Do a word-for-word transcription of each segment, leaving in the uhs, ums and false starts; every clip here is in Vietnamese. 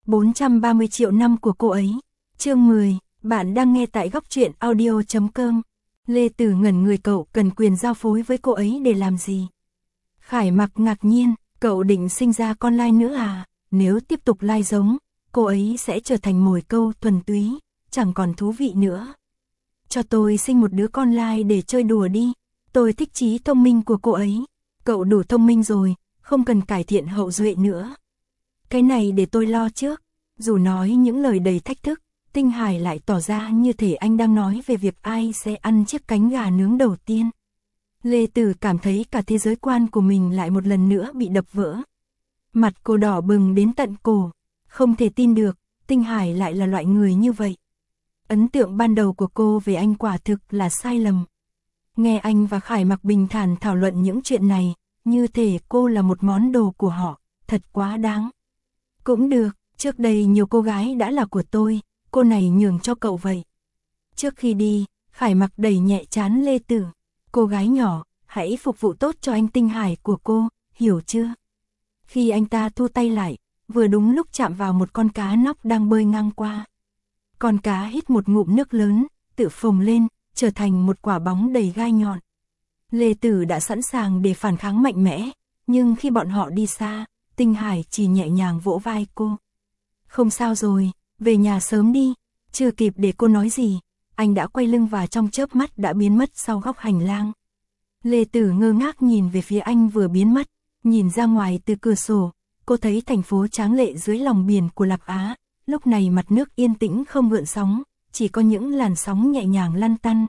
bốn trăm ba mươi triệu năm của cô ấy. Chương mười, bạn đang nghe tại góc truyện audio chấm com. Lê Tử ngẩn người, cậu cần quyền giao phối với cô ấy để làm gì? Khải Mặc ngạc nhiên, cậu định sinh ra con lai nữa à? Nếu tiếp tục lai giống, cô ấy sẽ trở thành mồi câu thuần túy, chẳng còn thú vị nữa. Cho tôi sinh một đứa con lai để chơi đùa đi, tôi thích trí thông minh của cô ấy. Cậu đủ thông minh rồi, không cần cải thiện hậu duệ nữa. Cái này để tôi lo trước. Dù nói những lời đầy thách thức, Tinh Hải lại tỏ ra như thể anh đang nói về việc ai sẽ ăn chiếc cánh gà nướng đầu tiên. Lê Tử cảm thấy cả thế giới quan của mình lại một lần nữa bị đập vỡ. Mặt cô đỏ bừng đến tận cổ, không thể tin được, Tinh Hải lại là loại người như vậy. Ấn tượng ban đầu của cô về anh quả thực là sai lầm. Nghe anh và Khải Mặc bình thản thảo luận những chuyện này, như thể cô là một món đồ của họ, thật quá đáng. Cũng được, trước đây nhiều cô gái đã là của tôi, cô này nhường cho cậu vậy. Trước khi đi, Khải Mặc đẩy nhẹ trán Lê Tử. Cô gái nhỏ, hãy phục vụ tốt cho anh Tinh Hải của cô, hiểu chưa? Khi anh ta thu tay lại, vừa đúng lúc chạm vào một con cá nóc đang bơi ngang qua. Con cá hít một ngụm nước lớn, tự phồng lên, trở thành một quả bóng đầy gai nhọn. Lê Tử đã sẵn sàng để phản kháng mạnh mẽ, nhưng khi bọn họ đi xa, Tinh Hải chỉ nhẹ nhàng vỗ vai cô. Không sao rồi, về nhà sớm đi. Chưa kịp để cô nói gì, anh đã quay lưng và trong chớp mắt đã biến mất sau góc hành lang. Lê Tử ngơ ngác nhìn về phía anh vừa biến mất, nhìn ra ngoài từ cửa sổ, cô thấy thành phố tráng lệ dưới lòng biển của Lạp Á. Lúc này mặt nước yên tĩnh không gợn sóng, chỉ có những làn sóng nhẹ nhàng lăn tăn.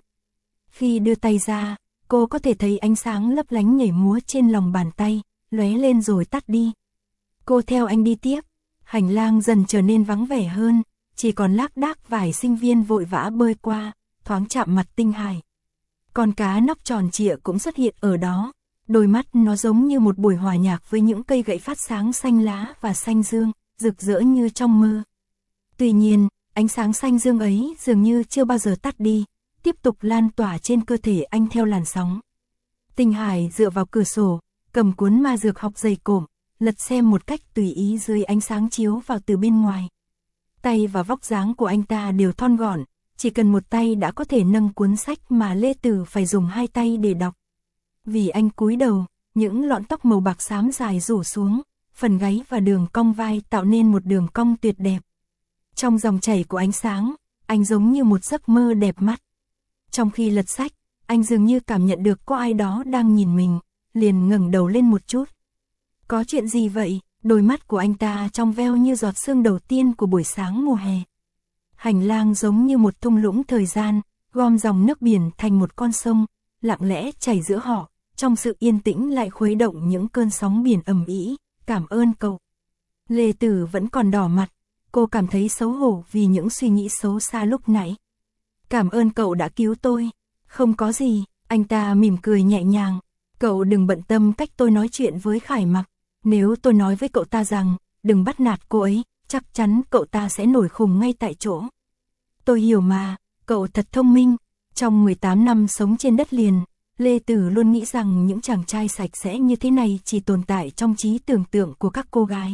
Khi đưa tay ra, cô có thể thấy ánh sáng lấp lánh nhảy múa trên lòng bàn tay, lóe lên rồi tắt đi. Cô theo anh đi tiếp, hành lang dần trở nên vắng vẻ hơn, chỉ còn lác đác vài sinh viên vội vã bơi qua, thoáng chạm mặt Tinh Hải. Con cá nóc tròn trịa cũng xuất hiện ở đó, đôi mắt nó giống như một buổi hòa nhạc với những cây gậy phát sáng xanh lá và xanh dương, rực rỡ như trong mơ. Tuy nhiên, ánh sáng xanh dương ấy dường như chưa bao giờ tắt đi, tiếp tục lan tỏa trên cơ thể anh theo làn sóng. Tinh Hải dựa vào cửa sổ, cầm cuốn ma dược học dày cộm, lật xem một cách tùy ý dưới ánh sáng chiếu vào từ bên ngoài. Tay và vóc dáng của anh ta đều thon gọn, chỉ cần một tay đã có thể nâng cuốn sách mà Lê Tử phải dùng hai tay để đọc. Vì anh cúi đầu, những lọn tóc màu bạc xám dài rủ xuống, phần gáy và đường cong vai tạo nên một đường cong tuyệt đẹp. Trong dòng chảy của ánh sáng, anh giống như một giấc mơ đẹp mắt. Trong khi lật sách, anh dường như cảm nhận được có ai đó đang nhìn mình, liền ngẩng đầu lên một chút. Có chuyện gì vậy? Đôi mắt của anh ta trong veo như giọt sương đầu tiên của buổi sáng mùa hè. Hành lang giống như một thung lũng thời gian, gom dòng nước biển thành một con sông, lặng lẽ chảy giữa họ, trong sự yên tĩnh lại khuấy động những cơn sóng biển ầm ĩ. Cảm ơn cậu. Lê Tử vẫn còn đỏ mặt, cô cảm thấy xấu hổ vì những suy nghĩ xấu xa lúc nãy. Cảm ơn cậu đã cứu tôi. Không có gì, anh ta mỉm cười nhẹ nhàng. Cậu đừng bận tâm cách tôi nói chuyện với Khải Mặc. Nếu tôi nói với cậu ta rằng, đừng bắt nạt cô ấy, chắc chắn cậu ta sẽ nổi khùng ngay tại chỗ. Tôi hiểu mà, cậu thật thông minh. Trong mười tám năm sống trên đất liền, Lê Tử luôn nghĩ rằng những chàng trai sạch sẽ như thế này chỉ tồn tại trong trí tưởng tượng của các cô gái.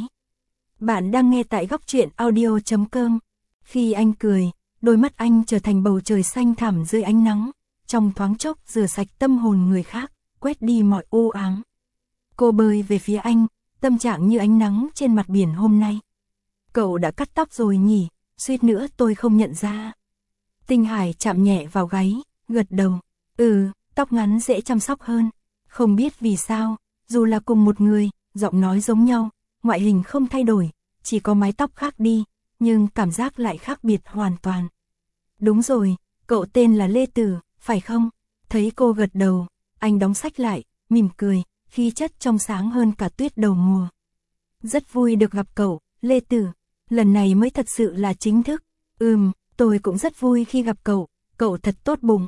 Bạn đang nghe tại góc truyện audio chấm com. Khi anh cười, đôi mắt anh trở thành bầu trời xanh thẳm dưới ánh nắng, trong thoáng chốc rửa sạch tâm hồn người khác, quét đi mọi u ám. Cô bơi về phía anh, tâm trạng như ánh nắng trên mặt biển hôm nay. Cậu đã cắt tóc rồi nhỉ, suýt nữa tôi không nhận ra. Tinh Hải chạm nhẹ vào gáy, gật đầu. Ừ, tóc ngắn dễ chăm sóc hơn. Không biết vì sao, dù là cùng một người, giọng nói giống nhau, ngoại hình không thay đổi, chỉ có mái tóc khác đi, nhưng cảm giác lại khác biệt hoàn toàn. Đúng rồi, cậu tên là Lê Tử, phải không? Thấy cô gật đầu, anh đóng sách lại, mỉm cười, khí chất trong sáng hơn cả tuyết đầu mùa. Rất vui được gặp cậu, Lê Tử. Lần này mới thật sự là chính thức. Ừm, tôi cũng rất vui khi gặp cậu, cậu thật tốt bụng.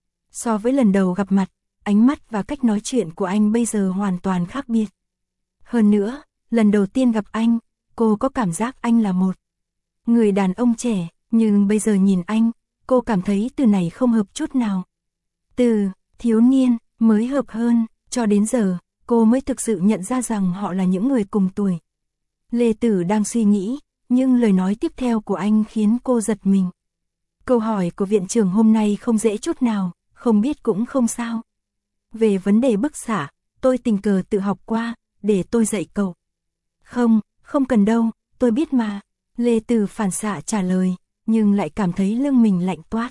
So với lần đầu gặp mặt, ánh mắt và cách nói chuyện của anh bây giờ hoàn toàn khác biệt. Hơn nữa, lần đầu tiên gặp anh, cô có cảm giác anh là một người đàn ông trẻ, nhưng bây giờ nhìn anh, cô cảm thấy từ này không hợp chút nào. Từ thiếu niên mới hợp hơn, cho đến giờ, cô mới thực sự nhận ra rằng họ là những người cùng tuổi. Lê Tử đang suy nghĩ, nhưng lời nói tiếp theo của anh khiến cô giật mình. Câu hỏi của viện trưởng hôm nay không dễ chút nào, không biết cũng không sao. Về vấn đề bức xạ, tôi tình cờ tự học qua, để tôi dạy cậu. Không, không cần đâu, tôi biết mà. Lê Tử phản xạ trả lời, nhưng lại cảm thấy lưng mình lạnh toát.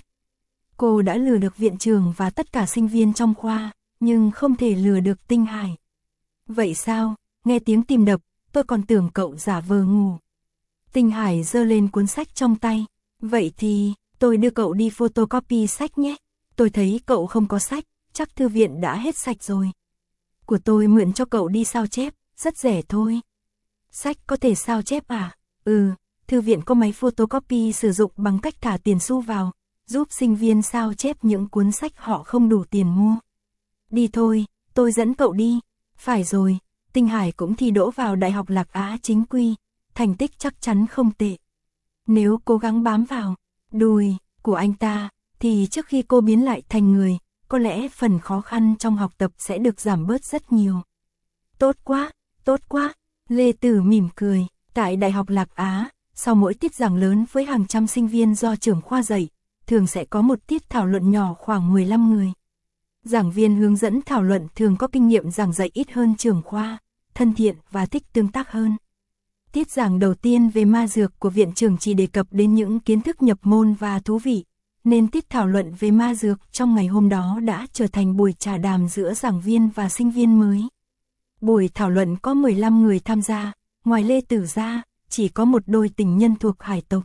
Cô đã lừa được viện trưởng và tất cả sinh viên trong khoa, nhưng không thể lừa được Tinh Hải. Vậy sao, nghe tiếng tim đập, tôi còn tưởng cậu giả vờ ngủ. Tinh Hải giơ lên cuốn sách trong tay. Vậy thì, tôi đưa cậu đi photocopy sách nhé. Tôi thấy cậu không có sách, chắc thư viện đã hết sạch rồi. Của tôi mượn cho cậu đi sao chép, rất rẻ thôi. Sách có thể sao chép à? Ừ, thư viện có máy photocopy sử dụng bằng cách thả tiền xu vào, giúp sinh viên sao chép những cuốn sách họ không đủ tiền mua. Đi thôi, tôi dẫn cậu đi. Phải rồi, Tinh Hải cũng thi đỗ vào Đại học Lạc Á chính quy, thành tích chắc chắn không tệ. Nếu cố gắng bám vào đùi của anh ta, thì trước khi cô biến lại thành người, có lẽ phần khó khăn trong học tập sẽ được giảm bớt rất nhiều. Tốt quá, tốt quá. Lê Tử mỉm cười. Tại Đại học Lạc Á, sau mỗi tiết giảng lớn với hàng trăm sinh viên do trưởng khoa dạy, thường sẽ có một tiết thảo luận nhỏ khoảng mười lăm người. Giảng viên hướng dẫn thảo luận thường có kinh nghiệm giảng dạy ít hơn trưởng khoa, thân thiện và thích tương tác hơn. Tiết giảng đầu tiên về ma dược của viện trưởng chỉ đề cập đến những kiến thức nhập môn và thú vị, nên tiết thảo luận về ma dược trong ngày hôm đó đã trở thành buổi trà đàm giữa giảng viên và sinh viên mới. Buổi thảo luận có mười lăm người tham gia, ngoài Lê Tử ra, chỉ có một đôi tình nhân thuộc hải tộc.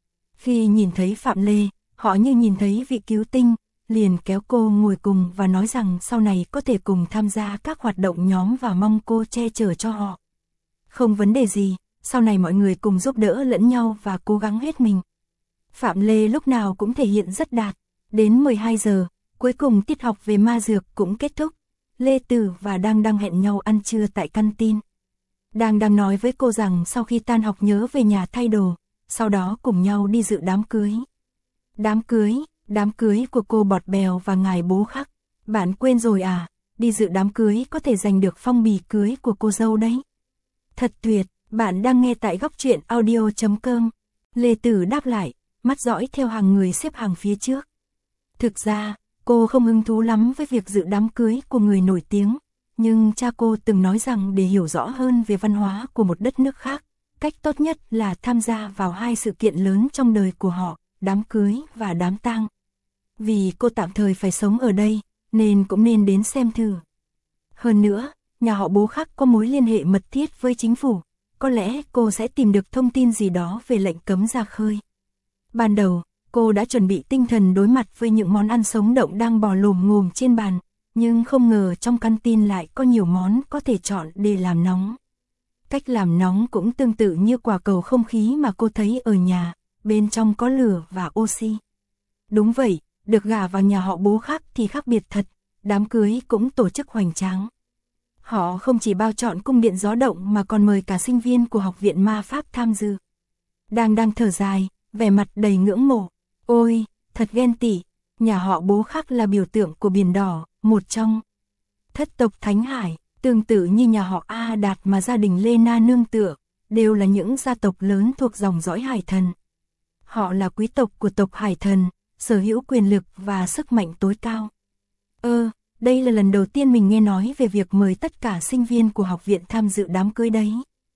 Khi nhìn thấy Phạm Lê, họ như nhìn thấy vị cứu tinh, liền kéo cô ngồi cùng và nói rằng sau này có thể cùng tham gia các hoạt động nhóm và mong cô che chở cho họ. Không vấn đề gì, sau này mọi người cùng giúp đỡ lẫn nhau và cố gắng hết mình. Phạm Lê lúc nào cũng thể hiện rất đạt. Đến mười hai giờ, cuối cùng tiết học về ma dược cũng kết thúc. Lê Tử và Đang Đang hẹn nhau ăn trưa tại canteen. Đang Đang nói với cô rằng sau khi tan học nhớ về nhà thay đồ, sau đó cùng nhau đi dự đám cưới. Đám cưới, đám cưới của cô Bọt Bèo và ngài bố Khắc. Bạn quên rồi à, đi dự đám cưới có thể giành được phong bì cưới của cô dâu đấy. Thật tuyệt, bạn đang nghe tại góc truyện audio chấm com. Lê Tử đáp lại, mắt dõi theo hàng người xếp hàng phía trước. Thực ra, cô không hứng thú lắm với việc dự đám cưới của người nổi tiếng, nhưng cha cô từng nói rằng để hiểu rõ hơn về văn hóa của một đất nước khác, cách tốt nhất là tham gia vào hai sự kiện lớn trong đời của họ, đám cưới và đám tang. Vì cô tạm thời phải sống ở đây, nên cũng nên đến xem thử. Hơn nữa, nhà họ Bố Khắc có mối liên hệ mật thiết với chính phủ, có lẽ cô sẽ tìm được thông tin gì đó về lệnh cấm ra khơi. Ban đầu, cô đã chuẩn bị tinh thần đối mặt với những món ăn sống động đang bò lồm ngồm trên bàn, nhưng không ngờ trong canteen lại có nhiều món có thể chọn để làm nóng. Cách làm nóng cũng tương tự như quả cầu không khí mà cô thấy ở nhà, bên trong có lửa và oxy. Đúng vậy, được gả vào nhà họ Bố Khắc thì khác biệt thật, đám cưới cũng tổ chức hoành tráng. Họ không chỉ bao trọn cung điện gió động mà còn mời cả sinh viên của Học viện Ma Pháp tham dự. Đang đang thở dài, vẻ mặt đầy ngưỡng mộ. Ôi, thật ghen tị, nhà họ Bố Khắc là biểu tượng của Biển Đỏ, một trong thất tộc Thánh Hải, tương tự như nhà họ A Đạt mà gia đình Lê Na nương tựa, đều là những gia tộc lớn thuộc dòng dõi Hải Thần. Họ là quý tộc của tộc Hải Thần, sở hữu quyền lực và sức mạnh tối cao. Ơ, đây là lần đầu tiên mình nghe nói về việc mời tất cả sinh viên của học viện tham dự đám cưới đấy.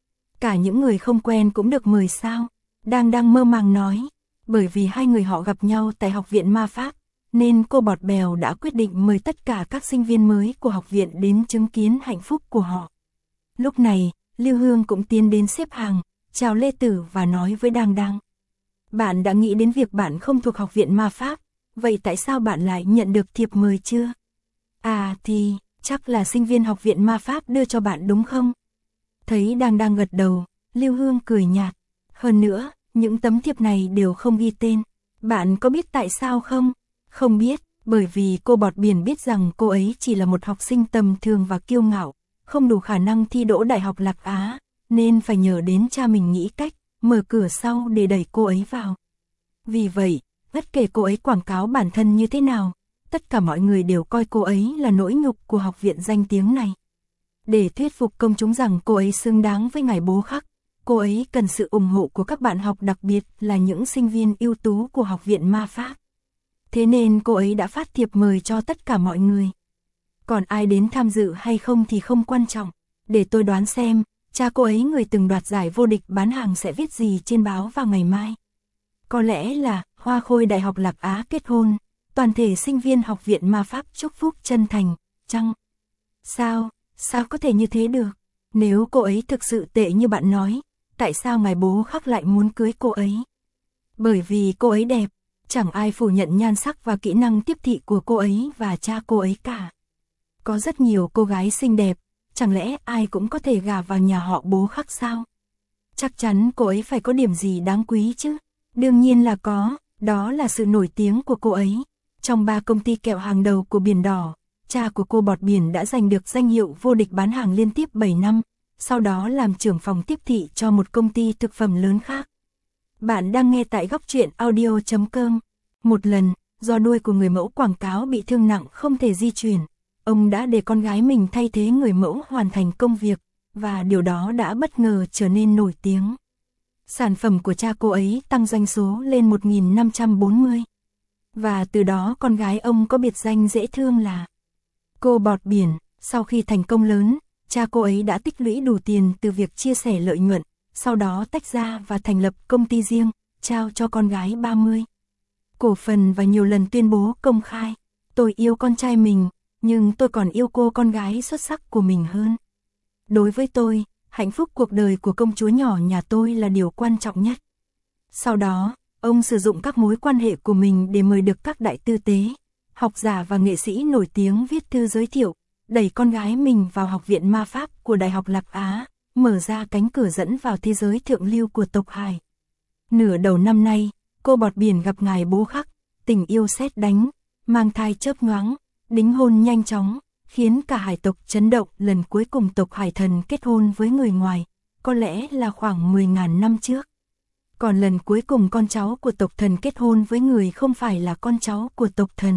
Cả những người không quen cũng được mời sao? Đang đang mơ màng nói. Bởi vì hai người họ gặp nhau tại Học viện Ma Pháp, nên cô Bọt Bèo đã quyết định mời tất cả các sinh viên mới của học viện đến chứng kiến hạnh phúc của họ. Lúc này, Lưu Hương cũng tiến đến xếp hàng, chào Lê Tử và nói với Đang Đang. Bạn đã nghĩ đến việc bạn không thuộc Học viện Ma Pháp, vậy tại sao bạn lại nhận được thiệp mời chưa? À thì, chắc là sinh viên Học viện Ma Pháp đưa cho bạn đúng không? Thấy Đang Đang gật đầu, Lưu Hương cười nhạt. Hơn nữa, những tấm thiệp này đều không ghi tên. Bạn có biết tại sao không? Không biết, bởi vì cô Bọt Biển biết rằng cô ấy chỉ là một học sinh tầm thường và kiêu ngạo, không đủ khả năng thi đỗ Đại học Lạc Á, nên phải nhờ đến cha mình nghĩ cách, mở cửa sau để đẩy cô ấy vào. Vì vậy, bất kể cô ấy quảng cáo bản thân như thế nào, tất cả mọi người đều coi cô ấy là nỗi nhục của học viện danh tiếng này. Để thuyết phục công chúng rằng cô ấy xứng đáng với ngài Bố Khắc, cô ấy cần sự ủng hộ của các bạn học, đặc biệt là những sinh viên ưu tú của Học viện Ma Pháp. Thế nên cô ấy đã phát thiệp mời cho tất cả mọi người. Còn ai đến tham dự hay không thì không quan trọng. Để tôi đoán xem, cha cô ấy, người từng đoạt giải vô địch bán hàng, sẽ viết gì trên báo vào ngày mai. Có lẽ là Hoa khôi Đại học Lạc Á kết hôn, toàn thể sinh viên Học viện Ma Pháp chúc phúc chân thành, chăng? Sao, sao có thể như thế được? Nếu cô ấy thực sự tệ như bạn nói, tại sao ngài bố Khắc lại muốn cưới cô ấy? Bởi vì cô ấy đẹp, chẳng ai phủ nhận nhan sắc và kỹ năng tiếp thị của cô ấy và cha cô ấy cả. Có rất nhiều cô gái xinh đẹp, chẳng lẽ ai cũng có thể gả vào nhà họ bố Khắc sao? Chắc chắn cô ấy phải có điểm gì đáng quý chứ. Đương nhiên là có, đó là sự nổi tiếng của cô ấy. Trong ba công ty kẹo hàng đầu của Biển Đỏ, cha của cô Bọt Biển đã giành được danh hiệu vô địch bán hàng liên tiếp bảy năm, sau đó làm trưởng phòng tiếp thị cho một công ty thực phẩm lớn khác. Bạn đang nghe tại góc truyện audio chấm com. Một lần, do đuôi của người mẫu quảng cáo bị thương nặng không thể di chuyển, ông đã để con gái mình thay thế người mẫu hoàn thành công việc, và điều đó đã bất ngờ trở nên nổi tiếng. Sản phẩm của cha cô ấy tăng doanh số lên một nghìn năm trăm bốn mươi. Và từ đó con gái ông có biệt danh dễ thương là cô Bọt Biển. Sau khi thành công lớn, cha cô ấy đã tích lũy đủ tiền từ việc chia sẻ lợi nhuận, sau đó tách ra và thành lập công ty riêng, trao cho con gái ba mươi cổ phần và nhiều lần tuyên bố công khai: tôi yêu con trai mình, nhưng tôi còn yêu cô con gái xuất sắc của mình hơn. Đối với tôi, hạnh phúc cuộc đời của công chúa nhỏ nhà tôi là điều quan trọng nhất. Sau đó, ông sử dụng các mối quan hệ của mình để mời được các đại tư tế, học giả và nghệ sĩ nổi tiếng viết thư giới thiệu, đẩy con gái mình vào Học viện Ma Pháp của Đại học Lạc Á, mở ra cánh cửa dẫn vào thế giới thượng lưu của tộc Hải. Nửa đầu năm nay, cô Bọt Biển gặp ngài bố Khắc, tình yêu sét đánh, mang thai chớp nhoáng, đính hôn nhanh chóng, khiến cả hải tộc chấn động. Lần cuối cùng tộc Hải Thần kết hôn với người ngoài, có lẽ là khoảng mười nghìn năm trước. Còn lần cuối cùng con cháu của tộc Thần kết hôn với người không phải là con cháu của tộc Thần,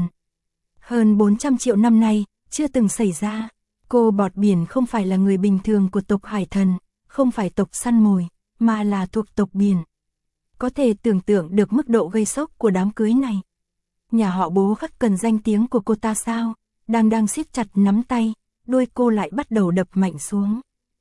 hơn bốn trăm triệu năm nay, chưa từng xảy ra. Cô Bọt Biển không phải là người bình thường của tộc Hải Thần, không phải tộc săn mồi, mà là thuộc tộc Biển. Có thể tưởng tượng được mức độ gây sốc của đám cưới này. Nhà họ bố Khắc cần danh tiếng của cô ta sao? Đang đang siết chặt nắm tay, đôi cô lại bắt đầu đập mạnh xuống.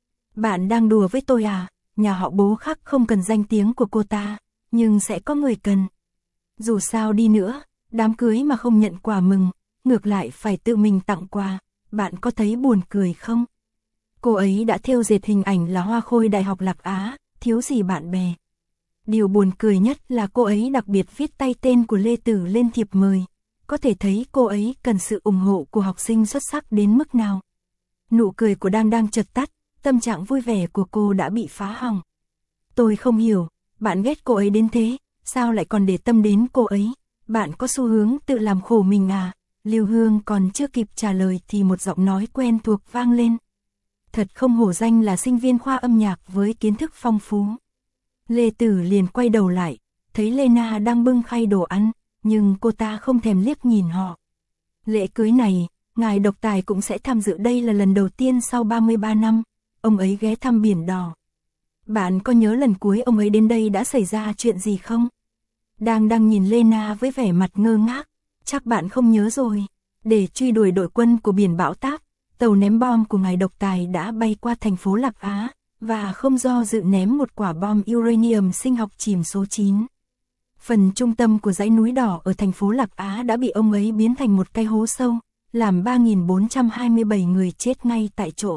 Bạn đang đùa với tôi à? Nhà họ bố Khắc không cần danh tiếng của cô ta, nhưng sẽ có người cần. Dù sao đi nữa, đám cưới mà không nhận quà mừng, ngược lại phải tự mình tặng quà, bạn có thấy buồn cười không? Cô ấy đã thêu dệt hình ảnh là hoa khôi Đại học Lạc Á, thiếu gì bạn bè. Điều buồn cười nhất là cô ấy đặc biệt viết tay tên của Lê Tử lên thiệp mời. Có thể thấy cô ấy cần sự ủng hộ của học sinh xuất sắc đến mức nào. Nụ cười của Đang đang chợt tắt, tâm trạng vui vẻ của cô đã bị phá hỏng. Tôi không hiểu, bạn ghét cô ấy đến thế, sao lại còn để tâm đến cô ấy? Bạn có xu hướng tự làm khổ mình à? Lưu Hương còn chưa kịp trả lời thì một giọng nói quen thuộc vang lên. Thật không hổ danh là sinh viên khoa âm nhạc với kiến thức phong phú. Lê Tử liền quay đầu lại, thấy Lena đang bưng khay đồ ăn, nhưng cô ta không thèm liếc nhìn họ. Lễ cưới này, ngài độc tài cũng sẽ tham dự, đây là lần đầu tiên sau ba mươi ba năm, ông ấy ghé thăm Biển Đỏ. Bạn có nhớ lần cuối ông ấy đến đây đã xảy ra chuyện gì không? Đang đang nhìn Lena với vẻ mặt ngơ ngác, chắc bạn không nhớ rồi. Để truy đuổi đội quân của Biển Bão Táp, tàu ném bom của ngài độc tài đã bay qua thành phố Lạc Á, và không do dự ném một quả bom uranium sinh học chìm số chín. Phần trung tâm của dãy núi đỏ ở thành phố Lạc Á đã bị ông ấy biến thành một cái hố sâu, làm ba nghìn bốn trăm hai mươi bảy người chết ngay tại chỗ.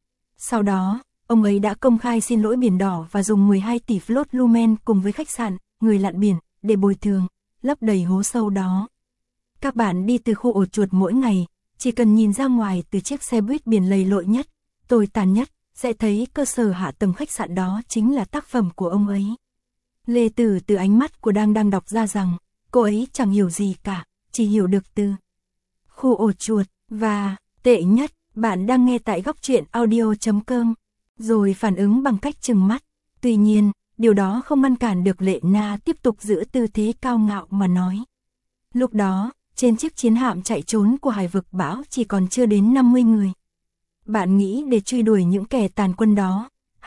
Sau đó, ông ấy đã công khai xin lỗi Biển Đỏ và dùng mười hai tỷ float lumen cùng với khách sạn, người lặn biển, để bồi thường, lấp đầy hố sâu đó. Các bạn đi từ khu ổ chuột mỗi ngày, chỉ cần nhìn ra ngoài từ chiếc xe buýt biển lầy lội nhất, tồi tàn nhất, sẽ thấy cơ sở hạ tầng khách sạn đó chính là tác phẩm của ông ấy. Lê Tử từ ánh mắt của Đang đang đọc ra rằng, cô ấy chẳng hiểu gì cả, chỉ hiểu được từ khu ổ chuột, và, tệ nhất, bạn đang nghe tại góc truyện audio chấm com, rồi phản ứng bằng cách trừng mắt. Tuy nhiên, điều đó không ngăn cản được Lena tiếp tục giữ tư thế cao ngạo mà nói. Lúc đó, trên chiếc chiến hạm chạy trốn của hải vực bão chỉ còn chưa đến năm mươi người. Bạn nghĩ để truy đuổi những kẻ tàn quân đó,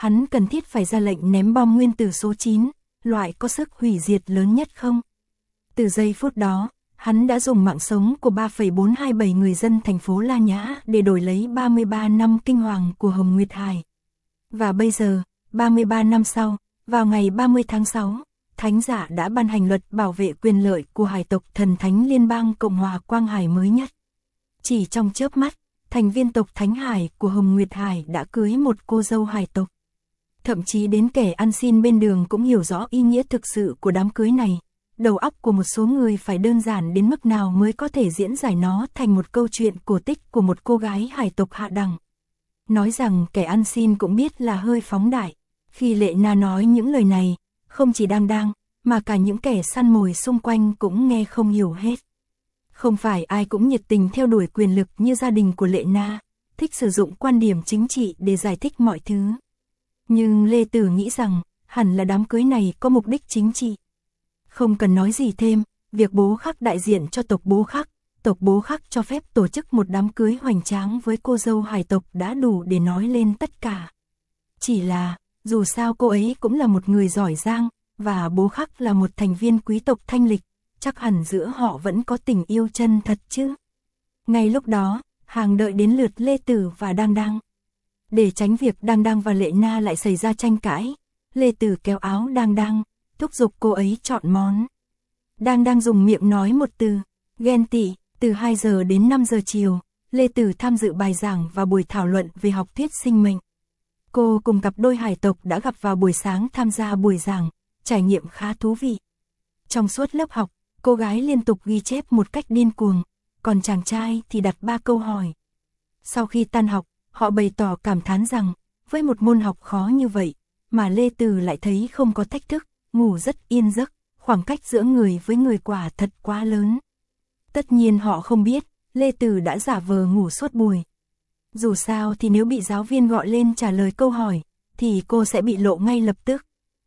hắn cần thiết phải ra lệnh ném bom nguyên tử số chín, loại có sức hủy diệt lớn nhất không? Từ giây phút đó, hắn đã dùng mạng sống của ba phẩy bốn hai bảy người dân thành phố La Nhã để đổi lấy ba mươi ba năm kinh hoàng của Hồng Nguyệt Hải. Và bây giờ, ba mươi ba năm sau, vào ngày ba mươi tháng sáu, Thánh giả đã ban hành luật bảo vệ quyền lợi của hải tộc Thần Thánh Liên bang Cộng hòa Quang Hải mới nhất. Chỉ trong chớp mắt, thành viên tộc Thánh Hải của Hồng Nguyệt Hải đã cưới một cô dâu hải tộc. Thậm chí đến kẻ ăn xin bên đường cũng hiểu rõ ý nghĩa thực sự của đám cưới này. Đầu óc của một số người phải đơn giản đến mức nào mới có thể diễn giải nó thành một câu chuyện cổ tích của một cô gái hải tộc hạ đẳng. Nói rằng kẻ ăn xin cũng biết là hơi phóng đại. Khi Lệ Na nói những lời này, không chỉ Đang Đang, mà cả những kẻ săn mồi xung quanh cũng nghe không hiểu hết. Không phải ai cũng nhiệt tình theo đuổi quyền lực như gia đình của Lệ Na, thích sử dụng quan điểm chính trị để giải thích mọi thứ. Nhưng Lê Tử nghĩ rằng, hẳn là đám cưới này có mục đích chính trị. Không cần nói gì thêm, việc Bố Khắc đại diện cho tộc Bố Khắc, tộc Bố Khắc cho phép tổ chức một đám cưới hoành tráng với cô dâu hải tộc đã đủ để nói lên tất cả. Chỉ là, dù sao cô ấy cũng là một người giỏi giang, và Bố Khắc là một thành viên quý tộc thanh lịch, chắc hẳn giữa họ vẫn có tình yêu chân thật chứ. Ngay lúc đó, hàng đợi đến lượt Lê Tử và Đang Đang. Để tránh việc Đang Đang và Lệ Na lại xảy ra tranh cãi, Lê Tử kéo áo Đang Đang, thúc giục cô ấy chọn món. Đang Đang dùng miệng nói một từ, ghen tị. Từ hai giờ đến năm giờ chiều, Lê Tử tham dự bài giảng và buổi thảo luận về học thuyết sinh mệnh. Cô cùng cặp đôi hải tộc đã gặp vào buổi sáng tham gia buổi giảng, trải nghiệm khá thú vị. Trong suốt lớp học, cô gái liên tục ghi chép một cách điên cuồng, còn chàng trai thì đặt ba câu hỏi. Sau khi tan học, họ bày tỏ cảm thán rằng, với một môn học khó như vậy, mà Lê Tử lại thấy không có thách thức, ngủ rất yên giấc, khoảng cách giữa người với người quả thật quá lớn. Tất nhiên họ không biết, Lê Tử đã giả vờ ngủ suốt buổi. Dù sao thì nếu bị giáo viên gọi lên trả lời câu hỏi, thì cô sẽ bị lộ ngay lập tức.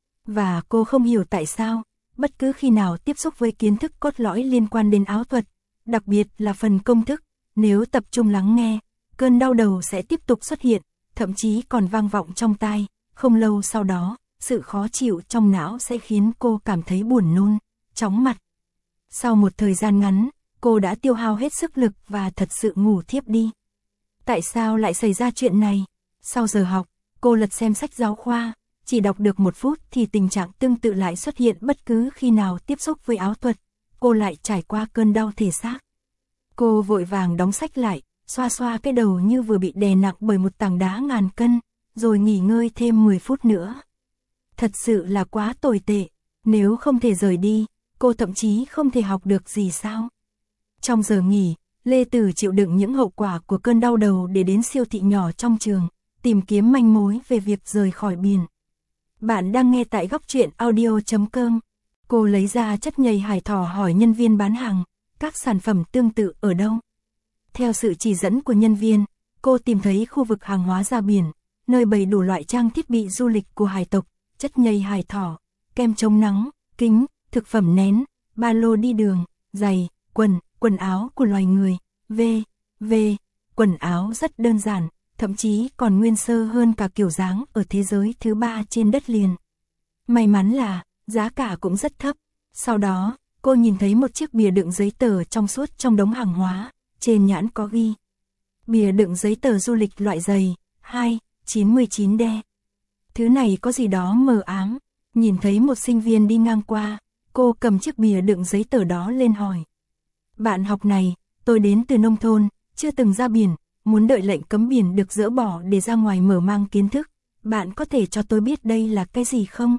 Và cô không hiểu tại sao, bất cứ khi nào tiếp xúc với kiến thức cốt lõi liên quan đến áo thuật, đặc biệt là phần công thức, nếu tập trung lắng nghe, cơn đau đầu sẽ tiếp tục xuất hiện, thậm chí còn vang vọng trong tai. Không lâu sau đó, sự khó chịu trong não sẽ khiến cô cảm thấy buồn nôn, chóng mặt. Sau một thời gian ngắn, cô đã tiêu hao hết sức lực và thật sự ngủ thiếp đi. Tại sao lại xảy ra chuyện này? Sau giờ học, cô lật xem sách giáo khoa, chỉ đọc được một phút thì tình trạng tương tự lại xuất hiện bất cứ khi nào tiếp xúc với áo thuật. Cô lại trải qua cơn đau thể xác. Cô vội vàng đóng sách lại, xoa xoa cái đầu như vừa bị đè nặng bởi một tảng đá ngàn cân, rồi nghỉ ngơi thêm mười phút nữa. Thật sự là quá tồi tệ, nếu không thể rời đi, cô thậm chí không thể học được gì sao? Trong giờ nghỉ, Lê Tử chịu đựng những hậu quả của cơn đau đầu để đến siêu thị nhỏ trong trường, tìm kiếm manh mối về việc rời khỏi biển. Bạn đang nghe tại góc truyện audio chấm com. Cô lấy ra chất nhầy hải thỏ hỏi nhân viên bán hàng, các sản phẩm tương tự ở đâu? Theo sự chỉ dẫn của nhân viên, cô tìm thấy khu vực hàng hóa ra biển, nơi bày đủ loại trang thiết bị du lịch của hải tộc, chất nhầy hải thỏ, kem chống nắng, kính, thực phẩm nén, ba lô đi đường, giày, quần, quần áo của loài người, v, v, quần áo rất đơn giản, thậm chí còn nguyên sơ hơn cả kiểu dáng ở thế giới thứ ba trên đất liền. May mắn là, giá cả cũng rất thấp. Sau đó, cô nhìn thấy một chiếc bìa đựng giấy tờ trong suốt trong đống hàng hóa, trên nhãn có ghi. Bìa đựng giấy tờ du lịch loại dày, hai chín mươi chín D. Thứ này có gì đó mờ ám, nhìn thấy một sinh viên đi ngang qua, cô cầm chiếc bìa đựng giấy tờ đó lên hỏi. Bạn học này, tôi đến từ nông thôn, chưa từng ra biển, muốn đợi lệnh cấm biển được dỡ bỏ để ra ngoài mở mang kiến thức. Bạn có thể cho tôi biết đây là cái gì không?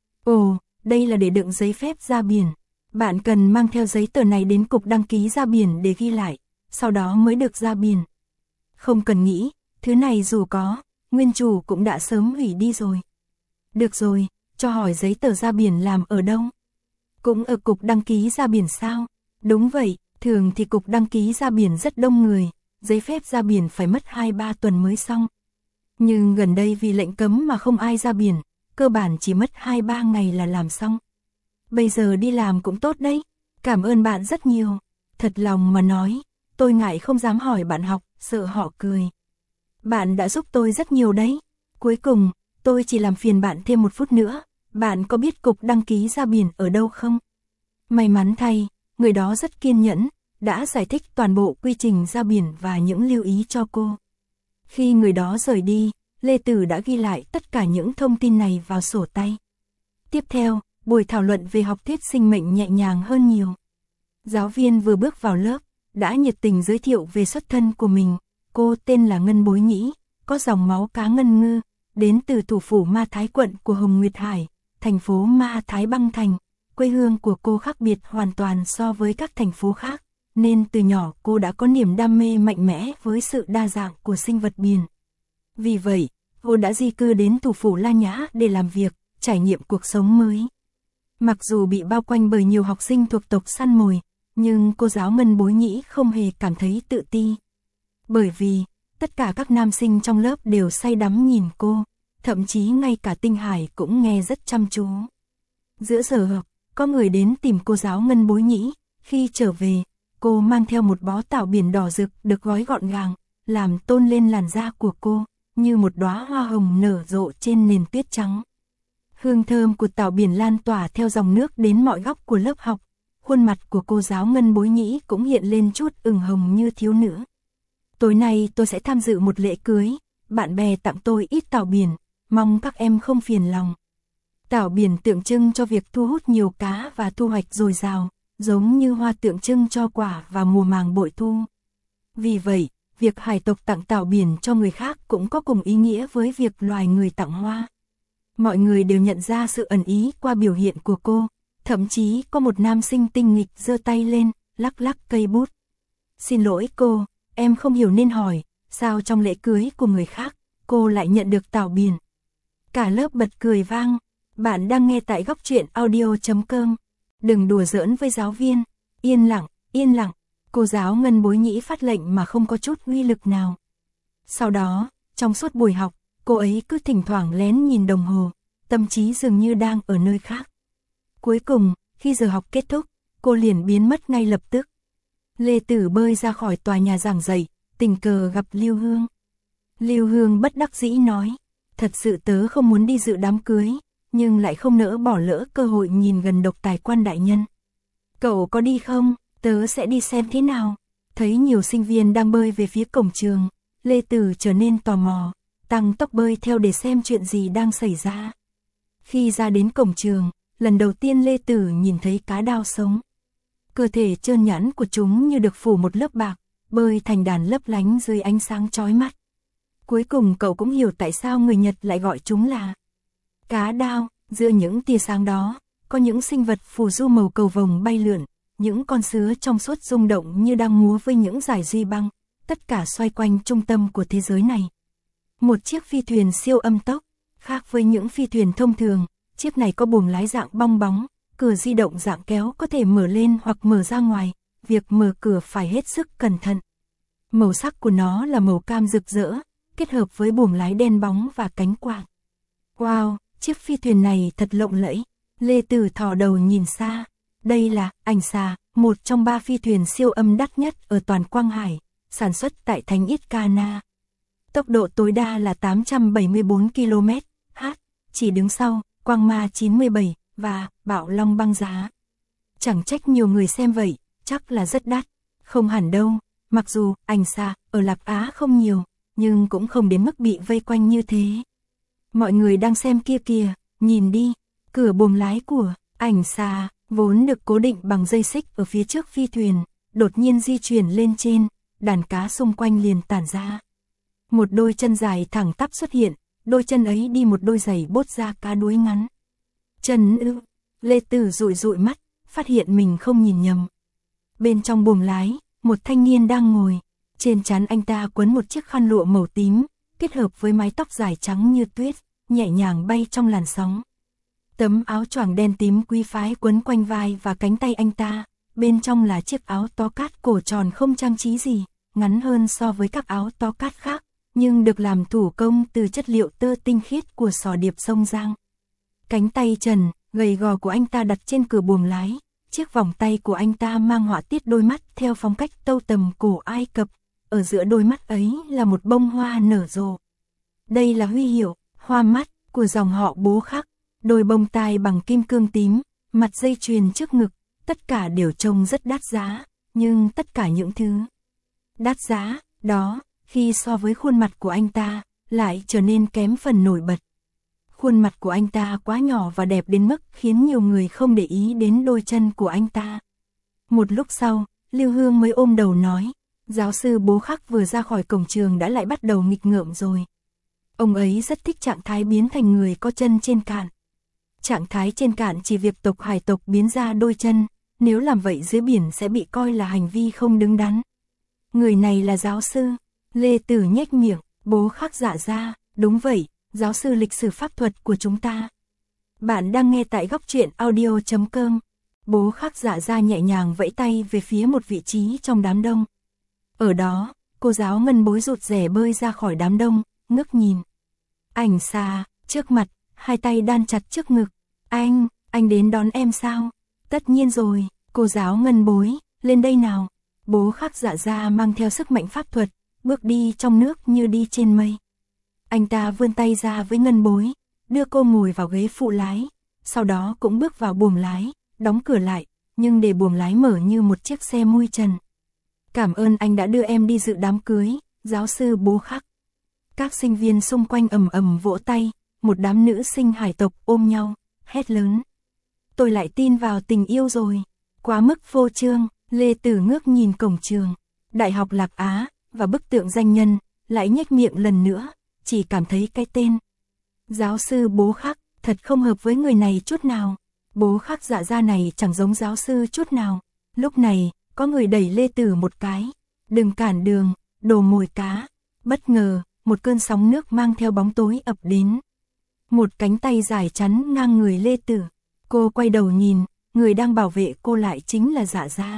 Ồ, đây là để đựng giấy phép ra biển. Bạn cần mang theo giấy tờ này đến cục đăng ký ra biển để ghi lại, sau đó mới được ra biển. Không cần nghĩ, thứ này dù có, nguyên chủ cũng đã sớm hủy đi rồi. Được rồi, cho hỏi giấy tờ ra biển làm ở đâu? Cũng ở cục đăng ký ra biển sao? Đúng vậy, thường thì cục đăng ký ra biển rất đông người, giấy phép ra biển phải mất hai ba tuần mới xong. Nhưng gần đây vì lệnh cấm mà không ai ra biển, cơ bản chỉ mất hai ba ngày là làm xong. Bây giờ đi làm cũng tốt đấy, cảm ơn bạn rất nhiều. Thật lòng mà nói, tôi ngại không dám hỏi bạn học, sợ họ cười. Bạn đã giúp tôi rất nhiều đấy. Cuối cùng, tôi chỉ làm phiền bạn thêm một phút nữa, bạn có biết cục đăng ký ra biển ở đâu không? May mắn thay, người đó rất kiên nhẫn, đã giải thích toàn bộ quy trình ra biển và những lưu ý cho cô. Khi người đó rời đi, Lê Tử đã ghi lại tất cả những thông tin này vào sổ tay. Tiếp theo, buổi thảo luận về học thuyết sinh mệnh nhẹ nhàng hơn nhiều. Giáo viên vừa bước vào lớp, đã nhiệt tình giới thiệu về xuất thân của mình. Cô tên là Ngân Bối Nhĩ, có dòng máu cá ngân ngư, đến từ thủ phủ Ma Thái quận của Hồng Nguyệt Hải, thành phố Ma Thái Băng Thành. Quê hương của cô khác biệt hoàn toàn so với các thành phố khác, nên từ nhỏ cô đã có niềm đam mê mạnh mẽ với sự đa dạng của sinh vật biển. Vì vậy, cô đã di cư đến thủ phủ La Nhã để làm việc, trải nghiệm cuộc sống mới. Mặc dù bị bao quanh bởi nhiều học sinh thuộc tộc săn mồi, nhưng cô giáo Ngân Bối Nhĩ không hề cảm thấy tự ti. Bởi vì, tất cả các nam sinh trong lớp đều say đắm nhìn cô, thậm chí ngay cả Tinh Hải cũng nghe rất chăm chú. Giữa giờ học, có người đến tìm cô giáo Ngân Bối Nhĩ, khi trở về, cô mang theo một bó tảo biển đỏ rực được gói gọn gàng, làm tôn lên làn da của cô, như một đóa hoa hồng nở rộ trên nền tuyết trắng. Hương thơm của tảo biển lan tỏa theo dòng nước đến mọi góc của lớp học, khuôn mặt của cô giáo Ngân Bối Nhĩ cũng hiện lên chút ửng hồng như thiếu nữ. Tối nay tôi sẽ tham dự một lễ cưới, bạn bè tặng tôi ít tảo biển, mong các em không phiền lòng. Tảo biển tượng trưng cho việc thu hút nhiều cá và thu hoạch dồi dào, giống như hoa tượng trưng cho quả và mùa màng bội thu. Vì vậy, việc hải tộc tặng tảo biển cho người khác cũng có cùng ý nghĩa với việc loài người tặng hoa. Mọi người đều nhận ra sự ẩn ý qua biểu hiện của cô, thậm chí có một nam sinh tinh nghịch giơ tay lên, lắc lắc cây bút. Xin lỗi cô, em không hiểu nên hỏi, sao trong lễ cưới của người khác, cô lại nhận được tảo biển? Cả lớp bật cười vang. Bạn đang nghe tại góc truyện audio chấm com. Đừng đùa giỡn với giáo viên. Yên lặng, yên lặng. Cô giáo Ngân Bối Nhĩ phát lệnh mà không có chút uy lực nào. Sau đó, trong suốt buổi học, cô ấy cứ thỉnh thoảng lén nhìn đồng hồ, tâm trí dường như đang ở nơi khác. Cuối cùng, khi giờ học kết thúc, cô liền biến mất ngay lập tức. Lê Tử bơi ra khỏi tòa nhà giảng dạy, tình cờ gặp Lưu Hương. Lưu Hương bất đắc dĩ nói, thật sự tớ không muốn đi dự đám cưới, nhưng lại không nỡ bỏ lỡ cơ hội nhìn gần độc tài quan đại nhân. Cậu có đi không? Tớ sẽ đi xem thế nào. Thấy nhiều sinh viên đang bơi về phía cổng trường, Lê Tử trở nên tò mò, tăng tốc bơi theo để xem chuyện gì đang xảy ra. Khi ra đến cổng trường, lần đầu tiên Lê Tử nhìn thấy cá đao sống. Cơ thể trơn nhẵn của chúng như được phủ một lớp bạc, bơi thành đàn lấp lánh dưới ánh sáng chói mắt. Cuối cùng cậu cũng hiểu tại sao người Nhật lại gọi chúng là cá đao. Giữa những tia sáng đó, có những sinh vật phù du màu cầu vồng bay lượn, những con sứa trong suốt rung động như đang múa với những dải duy băng, tất cả xoay quanh trung tâm của thế giới này. Một chiếc phi thuyền siêu âm tốc, khác với những phi thuyền thông thường, chiếc này có buồng lái dạng bong bóng, cửa di động dạng kéo có thể mở lên hoặc mở ra ngoài, việc mở cửa phải hết sức cẩn thận. Màu sắc của nó là màu cam rực rỡ, kết hợp với buồng lái đen bóng và cánh quạt. Wow, chiếc phi thuyền này thật lộng lẫy. Lê Tử thò đầu nhìn xa. Đây là Ảnh Xà, một trong ba phi thuyền siêu âm đắt nhất ở toàn Quang Hải, sản xuất tại Thánh Ít Cana. Tốc độ tối đa là tám trăm bảy mươi tư ki lô mét trên giờ, chỉ đứng sau Quang Ma chín mươi bảy và Bạo Long Băng Giá. Chẳng trách nhiều người xem vậy, chắc là rất đắt. Không hẳn đâu, mặc dù Ảnh Xà ở Lạp Á không nhiều, nhưng cũng không đến mức bị vây quanh như thế. Mọi người đang xem kia kìa, nhìn đi, cửa buồng lái của Ảnh Xà, vốn được cố định bằng dây xích ở phía trước phi thuyền, đột nhiên di chuyển lên trên, đàn cá xung quanh liền tản ra. Một đôi chân dài thẳng tắp xuất hiện, đôi chân ấy đi một đôi giày bốt da cá đuối ngắn. Chân ư? Lê Tử dụi dụi mắt, phát hiện mình không nhìn nhầm. Bên trong buồng lái, một thanh niên đang ngồi, trên trán anh ta quấn một chiếc khăn lụa màu tím, kết hợp với mái tóc dài trắng như tuyết, nhẹ nhàng bay trong làn sóng. Tấm áo choàng đen tím quý phái quấn quanh vai và cánh tay anh ta, bên trong là chiếc áo tó cát cổ tròn không trang trí gì, ngắn hơn so với các áo tó cát khác, nhưng được làm thủ công từ chất liệu tơ tinh khiết của sò điệp sông Giang. Cánh tay trần, gầy gò của anh ta đặt trên cửa buồng lái, chiếc vòng tay của anh ta mang họa tiết đôi mắt theo phong cách tâu tầm cổ Ai Cập, ở giữa đôi mắt ấy là một bông hoa nở rộ. Đây là huy hiệu, hoa mắt, của dòng họ Bố Khắc, đôi bông tai bằng kim cương tím, mặt dây chuyền trước ngực, tất cả đều trông rất đắt giá, nhưng tất cả những thứ đắt giá đó, khi so với khuôn mặt của anh ta, lại trở nên kém phần nổi bật. Khuôn mặt của anh ta quá nhỏ và đẹp đến mức khiến nhiều người không để ý đến đôi chân của anh ta. Một lúc sau, Lưu Hương mới ôm đầu nói, giáo sư Bố Khắc vừa ra khỏi cổng trường đã lại bắt đầu nghịch ngợm rồi. Ông ấy rất thích trạng thái biến thành người có chân trên cạn. Trạng thái trên cạn chỉ việc tộc hải tộc biến ra đôi chân, nếu làm vậy dưới biển sẽ bị coi là hành vi không đứng đắn. Người này là giáo sư. Lê Tử nhếch miệng, Bố Khắc Dạ Gia, đúng vậy, giáo sư lịch sử pháp thuật của chúng ta. Bạn đang nghe tại góc truyện audio chấm com. Bố Khắc Dạ Gia nhẹ nhàng vẫy tay về phía một vị trí trong đám đông. Ở đó, cô giáo Ngân Bối rụt rè bơi ra khỏi đám đông, ngước nhìn. Ảnh Xà, trước mặt, hai tay đan chặt trước ngực. Anh, anh đến đón em sao? Tất nhiên rồi, cô giáo Ngân Bối, lên đây nào. Bố Khắc Dạ Gia mang theo sức mạnh pháp thuật, bước đi trong nước như đi trên mây. Anh ta vươn tay ra với Ngân Bối, đưa cô ngồi vào ghế phụ lái, sau đó cũng bước vào buồng lái, đóng cửa lại, nhưng để buồng lái mở như một chiếc xe mui trần. Cảm ơn anh đã đưa em đi dự đám cưới, giáo sư Bố Khắc. Các sinh viên xung quanh ầm ầm vỗ tay, một đám nữ sinh hải tộc ôm nhau, hét lớn. Tôi lại tin vào tình yêu rồi, quá mức vô trương. Lê Tử ngước nhìn cổng trường, Đại học Lạc Á, và bức tượng danh nhân, lại nhếch miệng lần nữa, chỉ cảm thấy cái tên. Giáo sư Bố Khắc, thật không hợp với người này chút nào. Bố Khắc Dạ Gia này chẳng giống giáo sư chút nào. Lúc này, có người đẩy Lê Tử một cái. Đừng cản đường, đồ mồi cá. Bất ngờ, một cơn sóng nước mang theo bóng tối ập đến. Một cánh tay dài chắn ngang người Lê Tử. Cô quay đầu nhìn, người đang bảo vệ cô lại chính là Dạ Gia.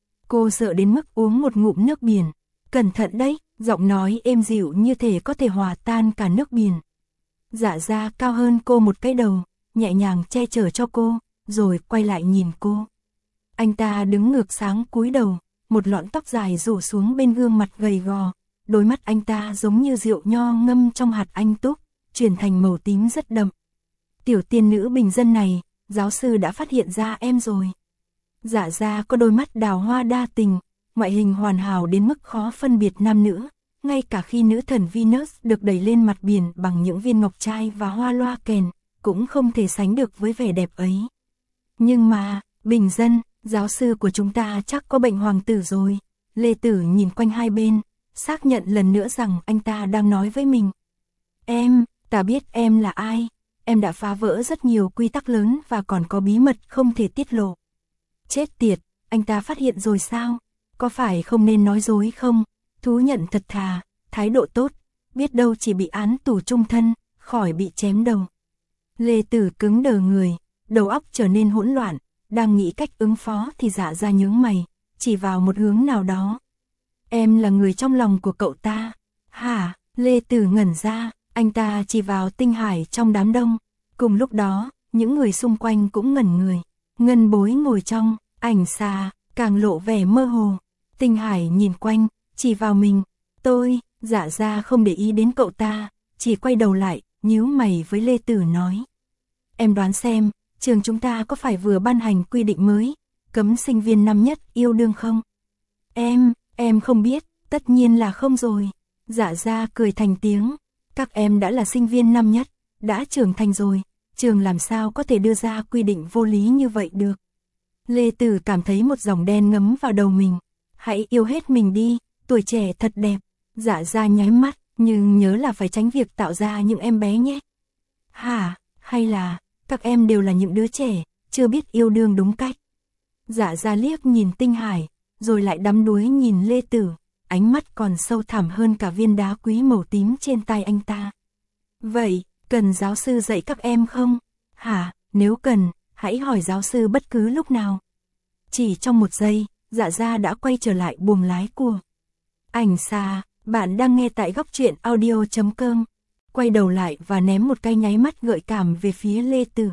Cô sợ đến mức uống một ngụm nước biển. Cẩn thận đấy, giọng nói êm dịu như thể có thể hòa tan cả nước biển. Dạ Gia cao hơn cô một cái đầu, nhẹ nhàng che chở cho cô, rồi quay lại nhìn cô. Anh ta đứng ngược sáng cúi đầu, một lọn tóc dài rủ xuống bên gương mặt gầy gò. Đôi mắt anh ta giống như rượu nho ngâm trong hạt anh túc, chuyển thành màu tím rất đậm. Tiểu tiên nữ bình dân này, giáo sư đã phát hiện ra em rồi. Dạ Gia có đôi mắt đào hoa đa tình, ngoại hình hoàn hảo đến mức khó phân biệt nam nữ, ngay cả khi nữ thần Venus được đẩy lên mặt biển bằng những viên ngọc trai và hoa loa kèn, cũng không thể sánh được với vẻ đẹp ấy. Nhưng mà, bình dân, giáo sư của chúng ta chắc có bệnh hoàng tử rồi. Lê Tử nhìn quanh hai bên, xác nhận lần nữa rằng anh ta đang nói với mình. Em, ta biết em là ai, em đã phá vỡ rất nhiều quy tắc lớn và còn có bí mật không thể tiết lộ. Chết tiệt, anh ta phát hiện rồi sao? Có phải không nên nói dối không? Thú nhận thật thà, thái độ tốt, biết đâu chỉ bị án tù chung thân, khỏi bị chém đầu. Lê Tử cứng đờ người, đầu óc trở nên hỗn loạn, đang nghĩ cách ứng phó thì Dạ Gia nhướng mày, chỉ vào một hướng nào đó. Em là người trong lòng của cậu ta. Hả? Lê Tử ngẩn ra, anh ta chỉ vào Tinh Hải trong đám đông. Cùng lúc đó, những người xung quanh cũng ngẩn người. Ngân Bối ngồi trong, Ảnh Xà, càng lộ vẻ mơ hồ. Tinh Hải nhìn quanh, chỉ vào mình. Tôi, Dạ Gia không để ý đến cậu ta, chỉ quay đầu lại, nhíu mày với Lê Tử nói. Em đoán xem, trường chúng ta có phải vừa ban hành quy định mới, cấm sinh viên năm nhất yêu đương không? Em, em không biết, tất nhiên là không rồi. Dạ Gia cười thành tiếng. Các em đã là sinh viên năm nhất, đã trưởng thành rồi, trường làm sao có thể đưa ra quy định vô lý như vậy được. Lê Tử cảm thấy một dòng đen ngấm vào đầu mình. Hãy yêu hết mình đi, tuổi trẻ thật đẹp. Dạ Gia nháy mắt, nhưng nhớ là phải tránh việc tạo ra những em bé nhé. Hả, hay là, các em đều là những đứa trẻ, chưa biết yêu đương đúng cách. Dạ Gia liếc nhìn Tinh Hải, rồi lại đắm đuối nhìn Lê Tử, ánh mắt còn sâu thẳm hơn cả viên đá quý màu tím trên tay anh ta. Vậy, cần giáo sư dạy các em không? Hả, nếu cần, hãy hỏi giáo sư bất cứ lúc nào. Chỉ trong một giây, Dạ Gia đã quay trở lại buồng lái của Ảnh Xà. Bạn đang nghe tại góc truyện audio chấm com. Quay đầu lại và ném một cái nháy mắt gợi cảm về phía Lê Tử.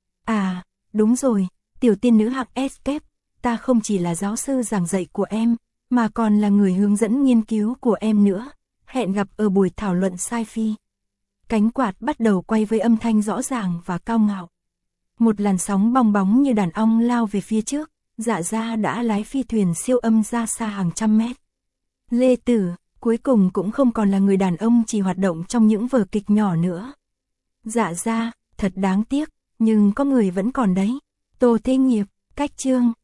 À, đúng rồi, tiểu tiên nữ hạng Escape, ta không chỉ là giáo sư giảng dạy của em, mà còn là người hướng dẫn nghiên cứu của em nữa. Hẹn gặp ở buổi thảo luận sci-fi. cánh quạt bắt đầu quay với âm thanh rõ ràng và cao ngạo. Một làn sóng bong bóng như đàn ong lao về phía trước, Dạ Gia đã lái phi thuyền siêu âm ra xa hàng trăm mét. Lê Tử, cuối cùng cũng không còn là người đàn ông chỉ hoạt động trong những vở kịch nhỏ nữa. Dạ Gia, thật đáng tiếc, nhưng có người vẫn còn đấy. Tô Thế Nghiệp, Cách Chương.